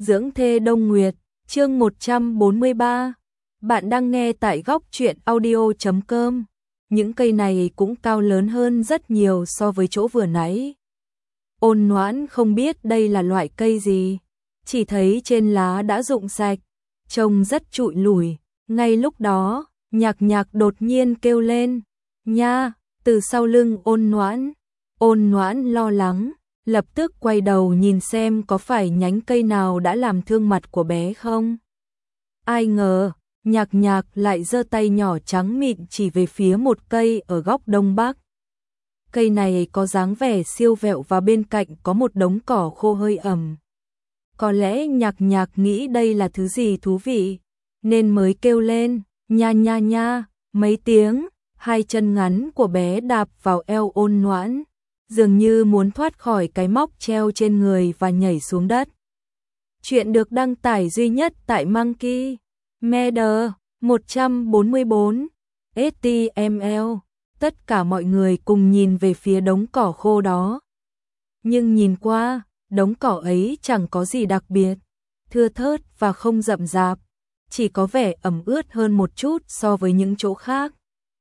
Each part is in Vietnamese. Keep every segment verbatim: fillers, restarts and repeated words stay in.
Dưỡng thê Đông Nguyệt, chương một trăm bốn mươi ba. Bạn đang nghe tại góc truyện audio chấm com. Những cây này cũng cao lớn hơn rất nhiều so với chỗ vừa nãy. Ôn Noãn không biết đây là loại cây gì, chỉ thấy trên lá đã rụng sạch, trông rất trụi lủi. Ngay lúc đó, Nhạc Nhạc đột nhiên kêu lên, nha, từ sau lưng Ôn Noãn. Ôn Noãn lo lắng, lập tức quay đầu nhìn xem có phải nhánh cây nào đã làm thương mặt của bé không. Ai ngờ, Nhạc Nhạc lại giơ tay nhỏ trắng mịn chỉ về phía một cây ở góc đông bắc. Cây này có dáng vẻ siêu vẹo và bên cạnh có một đống cỏ khô hơi ẩm. Có lẽ Nhạc Nhạc nghĩ đây là thứ gì thú vị, nên mới kêu lên, nha nha nha, mấy tiếng. Hai chân ngắn của bé đạp vào eo Ôn Noãn, dường như muốn thoát khỏi cái móc treo trên người và nhảy xuống đất. Chuyện được đăng tải duy nhất tại Monkey Media một trăm bốn mươi bốn ét tê em lờ. Tất cả mọi người cùng nhìn về phía đống cỏ khô đó. Nhưng nhìn qua, đống cỏ ấy chẳng có gì đặc biệt, thưa thớt và không rậm rạp, chỉ có vẻ ẩm ướt hơn một chút so với những chỗ khác.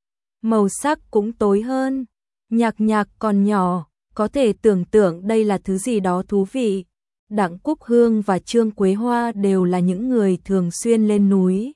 Màu sắc cũng tối hơn. Nhạc Nhạc còn nhỏ, có thể tưởng tượng đây là thứ gì đó thú vị. Đặng Cúc Hương và Trương Quế Hoa đều là những người thường xuyên lên núi,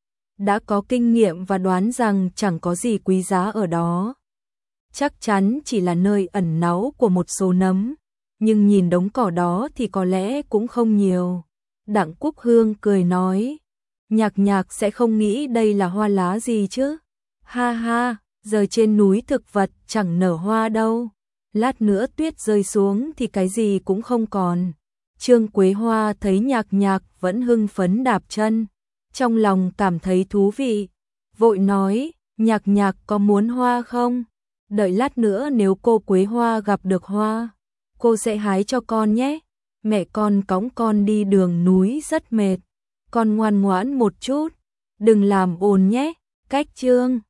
đã có kinh nghiệm và đoán rằng chẳng có gì quý giá ở đó. Chắc chắn chỉ là nơi ẩn náu của một số nấm, nhưng nhìn đống cỏ đó thì có lẽ cũng không nhiều. Đặng Cúc Hương cười nói, Nhạc Nhạc sẽ không nghĩ đây là hoa lá gì chứ. Ha ha, giờ trên núi thực vật chẳng nở hoa đâu. Lát nữa tuyết rơi xuống thì cái gì cũng không còn. Trương Quế Hoa thấy Nhạc Nhạc vẫn hưng phấn đạp chân, trong lòng cảm thấy thú vị, vội nói, Nhạc Nhạc có muốn hoa không? Đợi lát nữa nếu cô Quế Hoa gặp được hoa, cô sẽ hái cho con nhé. Mẹ con cõng con đi đường núi rất mệt, con ngoan ngoãn một chút, đừng làm ồn nhé. Cách chương